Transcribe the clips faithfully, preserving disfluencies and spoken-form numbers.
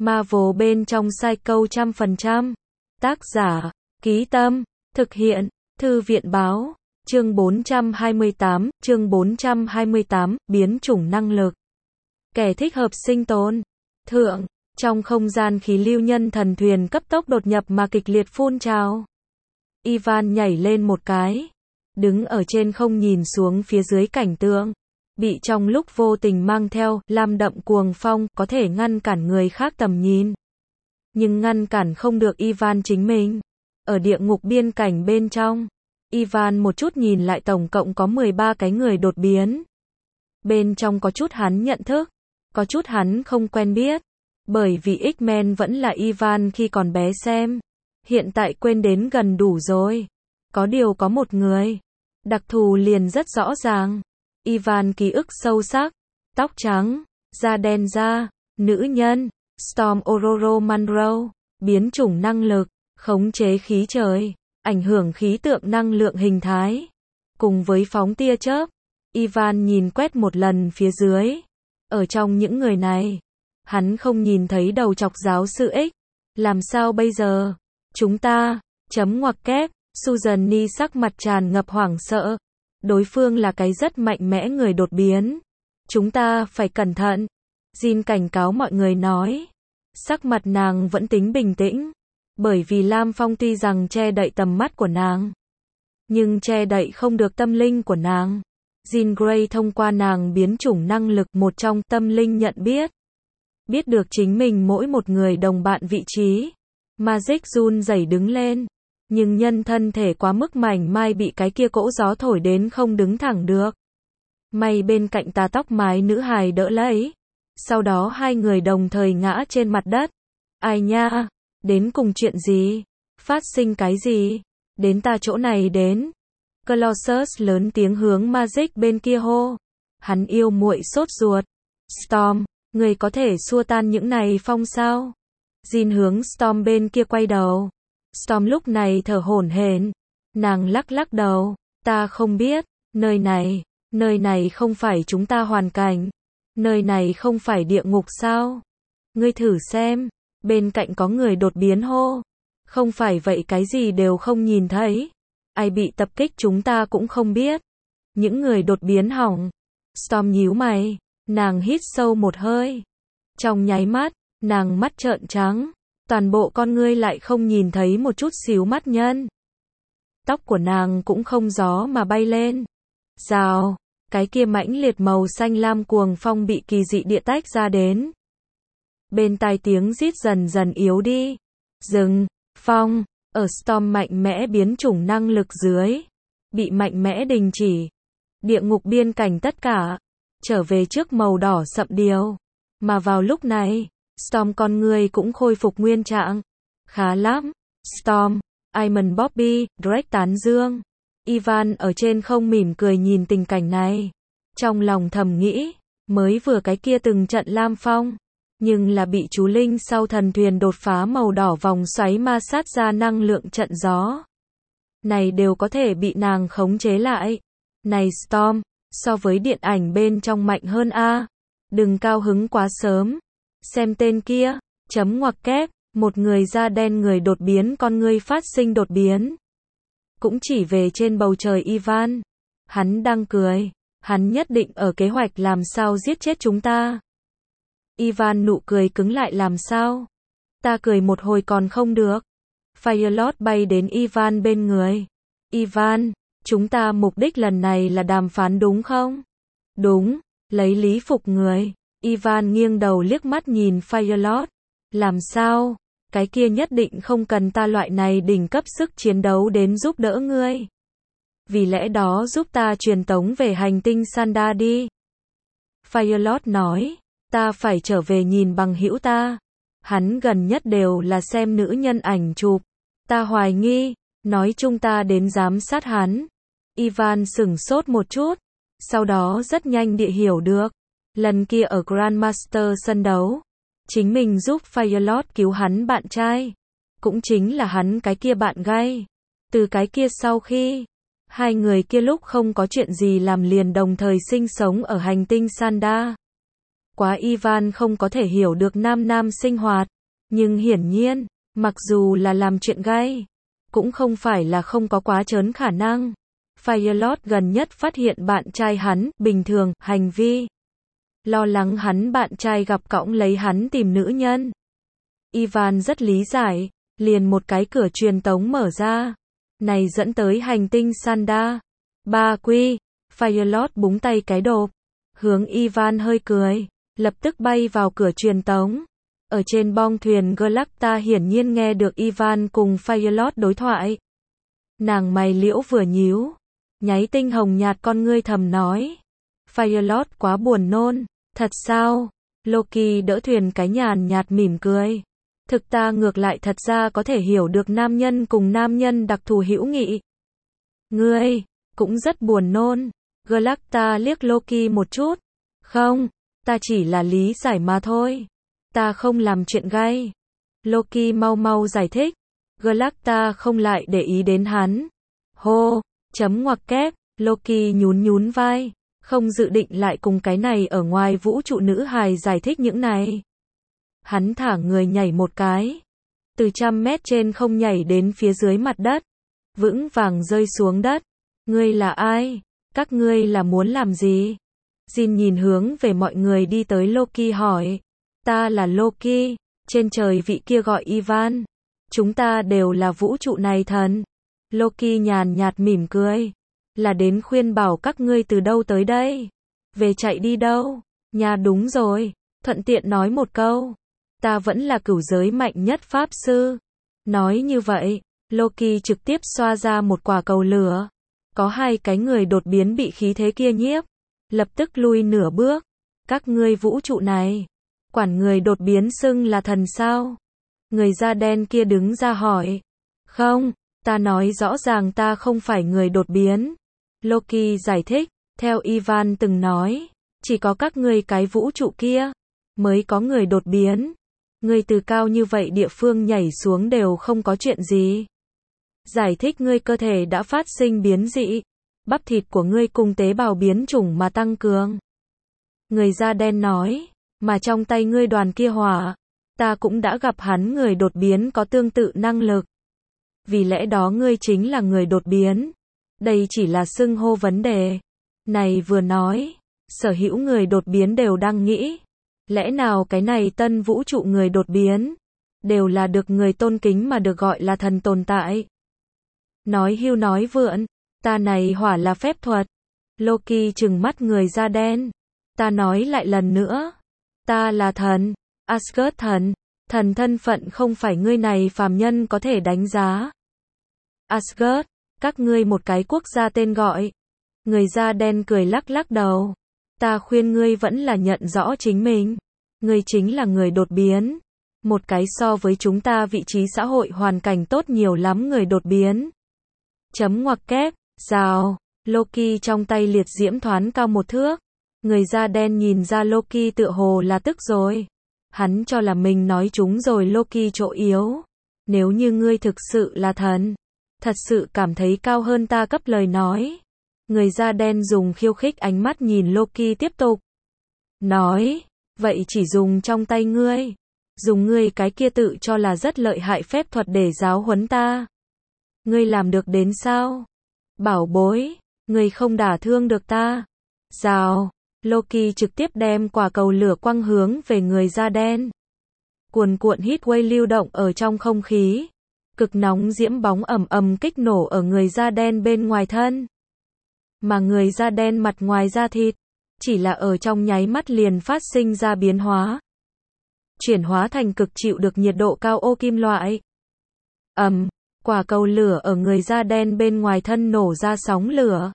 Marvel bên trong Psycho trăm phần trăm. Tác giả, Ký Tâm, thực hiện, Thư viện Báo, chương bốn trăm hai mươi tám, chương bốn trăm hai mươi tám, biến chủng năng lực. Kẻ thích hợp sinh tồn. Thượng, trong không gian khí lưu nhân thần thuyền cấp tốc đột nhập mà kịch liệt phun trào. Ivan nhảy lên một cái, đứng ở trên không nhìn xuống phía dưới cảnh tượng, bị trong lúc vô tình mang theo, lam đậm cuồng phong, có thể ngăn cản người khác tầm nhìn. Nhưng ngăn cản không được Ivan chính mình. Ở địa ngục biên cảnh bên trong, Ivan một chút nhìn lại tổng cộng có mười ba cái người đột biến. Bên trong có chút hắn nhận thức, có chút hắn không quen biết. Bởi vì X-Men vẫn là Ivan khi còn bé xem. Hiện tại quên đến gần đủ rồi. Có điều có một người. Đặc thù liền rất rõ ràng. Ivan ký ức sâu sắc. Tóc trắng, da đen da, nữ nhân, Storm Ororo Monroe, biến chủng năng lực, khống chế khí trời, ảnh hưởng khí tượng năng lượng hình thái. Cùng với phóng tia chớp, Ivan nhìn quét một lần phía dưới. Ở trong những người này, hắn không nhìn thấy đầu chọc giáo sư X. Làm sao bây giờ? Chúng ta, chấm ngoặc kép, Susan Ni sắc mặt tràn ngập hoảng sợ. Đối phương là cái rất mạnh mẽ người đột biến. Chúng ta phải cẩn thận. Jin cảnh cáo mọi người nói. Sắc mặt nàng vẫn tính bình tĩnh. Bởi vì Lam Phong tuy rằng che đậy tầm mắt của nàng, nhưng che đậy không được tâm linh của nàng. Jean Grey thông qua nàng biến chủng năng lực một trong tâm linh nhận biết. Biết được chính mình mỗi một người đồng bạn vị trí. Magic run rẩy đứng lên. Nhưng nhân thân thể quá mức mảnh mai bị cái kia cỗ gió thổi đến không đứng thẳng được. May bên cạnh tà tóc mái nữ hài đỡ lấy. Sau đó hai người đồng thời ngã trên mặt đất. Ai nha? Đến cùng chuyện gì? Phát sinh cái gì? Đến ta chỗ này đến. Colossus lớn tiếng hướng Magic bên kia hô. Hắn yêu muội sốt ruột. Storm, người có thể xua tan những này phong sao? Jin hướng Storm bên kia quay đầu. Storm lúc này thở hổn hển. Nàng lắc lắc đầu. Ta không biết. Nơi này, nơi này không phải chúng ta hoàn cảnh. Nơi này không phải địa ngục sao? Ngươi thử xem. Bên cạnh có người đột biến hô. Không phải vậy cái gì đều không nhìn thấy. Ai bị tập kích chúng ta cũng không biết. Những người đột biến hỏng. Storm nhíu mày. Nàng hít sâu một hơi. Trong nháy mắt, nàng mắt trợn trắng. Toàn bộ con ngươi lại không nhìn thấy một chút xíu mắt nhân. Tóc của nàng cũng không gió mà bay lên. Rào, cái kia mãnh liệt màu xanh lam cuồng phong bị kỳ dị địa tách ra đến. Bên tai tiếng rít dần dần yếu đi. Dừng, phong, ở Storm mạnh mẽ biến chủng năng lực dưới. Bị mạnh mẽ đình chỉ. Địa ngục biên cảnh tất cả. Trở về trước màu đỏ sậm điều. Mà vào lúc này, Storm con người cũng khôi phục nguyên trạng. Khá lắm. Storm, Iman Bobby, Drake tán dương. Ivan ở trên không mỉm cười nhìn tình cảnh này. Trong lòng thầm nghĩ, mới vừa cái kia từng trận lam phong. Nhưng là bị chú Linh sau thần thuyền đột phá màu đỏ vòng xoáy ma sát ra năng lượng trận gió. Này đều có thể bị nàng khống chế lại. Này Storm, so với điện ảnh bên trong mạnh hơn a. Đừng cao hứng quá sớm. Xem tên kia, chấm ngoặc kép, một người da đen người đột biến con ngươi phát sinh đột biến. Cũng chỉ về trên bầu trời Ivan. Hắn đang cười. Hắn nhất định ở kế hoạch làm sao giết chết chúng ta. Ivan nụ cười cứng lại làm sao? Ta cười một hồi còn không được. Firelord bay đến Ivan bên người. Ivan, chúng ta mục đích lần này là đàm phán đúng không? Đúng, lấy lý phục người. Ivan nghiêng đầu liếc mắt nhìn Firelord. Làm sao? Cái kia nhất định không cần ta loại này đỉnh cấp sức chiến đấu đến giúp đỡ ngươi. Vì lẽ đó giúp ta truyền tống về hành tinh Sanda đi. Firelord nói. Ta phải trở về nhìn bằng hữu ta. Hắn gần nhất đều là xem nữ nhân ảnh chụp. Ta hoài nghi, nói chung ta đến giám sát hắn. Ivan sửng sốt một chút. Sau đó rất nhanh địa hiểu được. Lần kia ở Grandmaster sân đấu. Chính mình giúp Firelord cứu hắn bạn trai. Cũng chính là hắn cái kia bạn gay. Từ cái kia sau khi hai người kia lúc không có chuyện gì làm liền đồng thời sinh sống ở hành tinh Sanda. quá Ivan không có thể hiểu được nam nam sinh hoạt. Nhưng hiển nhiên, mặc dù là làm chuyện gay, cũng không phải là không có quá trớn khả năng. Firelord gần nhất phát hiện bạn trai hắn, bình thường, hành vi. Lo lắng hắn bạn trai gặp cõng lấy hắn tìm nữ nhân. Ivan rất lý giải, liền một cái cửa truyền tống mở ra. Này dẫn tới hành tinh Sanda. Ba quy, Firelord búng tay cái đột. Hướng Ivan hơi cười, lập tức bay vào cửa truyền tống. Ở trên bong thuyền Galacta hiển nhiên nghe được Ivan cùng Firelord đối thoại. Nàng mày liễu vừa nhíu, nháy tinh hồng nhạt con ngươi thầm nói. Firelord quá buồn nôn, thật sao? Loki đỡ thuyền cái nhàn nhạt mỉm cười. Thực ta ngược lại thật ra có thể hiểu được nam nhân cùng nam nhân đặc thù hữu nghị. Ngươi, cũng rất buồn nôn. Galacta liếc Loki một chút. Không, ta chỉ là lý giải mà thôi. Ta không làm chuyện gay. Loki mau mau giải thích. Galacta không lại để ý đến hắn. Hô, chấm ngoặc kép, Loki nhún nhún vai. Không dự định lại cùng cái này ở ngoài vũ trụ nữ hài giải thích những này. Hắn thả người nhảy một cái. Từ trăm mét trên không nhảy đến phía dưới mặt đất. Vững vàng rơi xuống đất. Ngươi là ai? Các ngươi là muốn làm gì? Jin nhìn hướng về mọi người đi tới Loki hỏi. Ta là Loki, trên trời vị kia gọi Ivan. Chúng ta đều là vũ trụ này thần. Loki nhàn nhạt mỉm cười. Là đến khuyên bảo các ngươi từ đâu tới đây. Về chạy đi đâu? Nhà đúng rồi, thuận tiện nói một câu. Ta vẫn là cửu giới mạnh nhất pháp sư. Nói như vậy, Loki trực tiếp xoa ra một quả cầu lửa. Có hai cái người đột biến bị khí thế kia nhiếp. Lập tức lui nửa bước. Các ngươi vũ trụ này, quản người đột biến xưng là thần sao? Người da đen kia đứng ra hỏi. Không, ta nói rõ ràng ta không phải người đột biến. Loki giải thích, theo Ivan từng nói, chỉ có các ngươi cái vũ trụ kia mới có người đột biến. Ngươi từ cao như vậy địa phương nhảy xuống đều không có chuyện gì. Giải thích ngươi cơ thể đã phát sinh biến dị, bắp thịt của ngươi cùng tế bào biến chủng mà tăng cường. Người da đen nói, mà trong tay ngươi đoàn kia hỏa, ta cũng đã gặp hắn người đột biến có tương tự năng lực. Vì lẽ đó ngươi chính là người đột biến. Đây chỉ là xưng hô vấn đề. Này vừa nói, sở hữu người đột biến đều đang nghĩ. Lẽ nào cái này tân vũ trụ người đột biến, đều là được người tôn kính mà được gọi là thần tồn tại. Nói hưu nói vượn, ta này hỏa là phép thuật. Loki trừng mắt người da đen. Ta nói lại lần nữa, ta là thần, Asgard thần, thần thân phận không phải ngươi này phàm nhân có thể đánh giá. Asgard, các ngươi một cái quốc gia tên gọi. Người da đen cười lắc lắc đầu. Ta khuyên ngươi vẫn là nhận rõ chính mình. Ngươi chính là người đột biến. Một cái so với chúng ta vị trí xã hội hoàn cảnh tốt nhiều lắm người đột biến. Chấm ngoặc kép, rào, Loki trong tay liệt diễm thoáng cao một thước. Người da đen nhìn ra Loki tựa hồ là tức rồi. Hắn cho là mình nói trúng rồi Loki chỗ yếu. Nếu như ngươi thực sự là thần, thật sự cảm thấy cao hơn ta cấp lời nói. Người da đen dùng khiêu khích ánh mắt nhìn Loki tiếp tục. Nói, vậy chỉ dùng trong tay ngươi. Dùng ngươi cái kia tự cho là rất lợi hại phép thuật để giáo huấn ta. Ngươi làm được đến sao? Bảo bối, ngươi không đả thương được ta. Rào, Loki trực tiếp đem quả cầu lửa quăng hướng về người da đen. Cuồn cuộn heatwave lưu động ở trong không khí. Cực nóng diễm bóng ầm ầm kích nổ ở người da đen bên ngoài thân. Mà người da đen mặt ngoài da thịt, chỉ là ở trong nháy mắt liền phát sinh ra biến hóa. Chuyển hóa thành cực chịu được nhiệt độ cao ô kim loại. Ầm, quả cầu lửa ở người da đen bên ngoài thân nổ ra sóng lửa.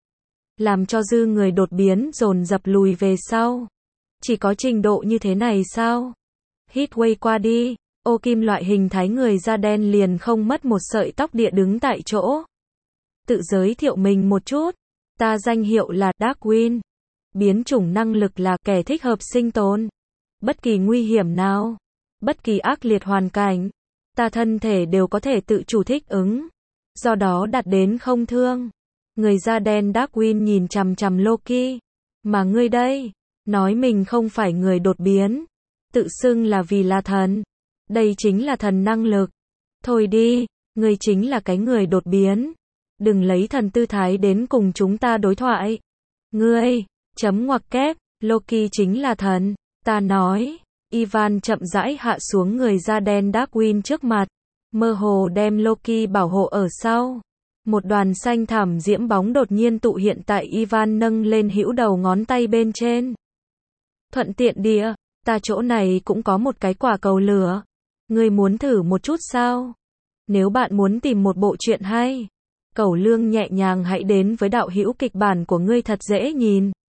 Làm cho dư người đột biến dồn dập lùi về sau. Chỉ có trình độ như thế này sao? Heatwave qua đi, ô kim loại hình thái người da đen liền không mất một sợi tóc địa đứng tại chỗ. Tự giới thiệu mình một chút. Ta danh hiệu là Darkwing. Biến chủng năng lực là kẻ thích hợp sinh tồn. Bất kỳ nguy hiểm nào, bất kỳ ác liệt hoàn cảnh, ta thân thể đều có thể tự chủ thích ứng. Do đó đạt đến không thương. Người da đen Darkwing nhìn chằm chằm Loki. Mà ngươi đây, nói mình không phải người đột biến, tự xưng là vì là thần. Đây chính là thần năng lực. Thôi đi, ngươi chính là cái người đột biến. Đừng lấy thần tư thái đến cùng chúng ta đối thoại. Ngươi, chấm ngoặc kép, Loki chính là thần. Ta nói, Ivan chậm rãi hạ xuống người da đen Darkwing trước mặt, mơ hồ đem Loki bảo hộ ở sau. Một đoàn xanh thảm diễm bóng đột nhiên tụ hiện tại Ivan nâng lên hữu đầu ngón tay bên trên. Thuận tiện địa, ta chỗ này cũng có một cái quả cầu lửa. Ngươi muốn thử một chút sao? Nếu bạn muốn tìm một bộ truyện hay, Cẩu Lương nhẹ nhàng hãy đến với đạo hữu kịch bản của ngươi thật dễ nhìn.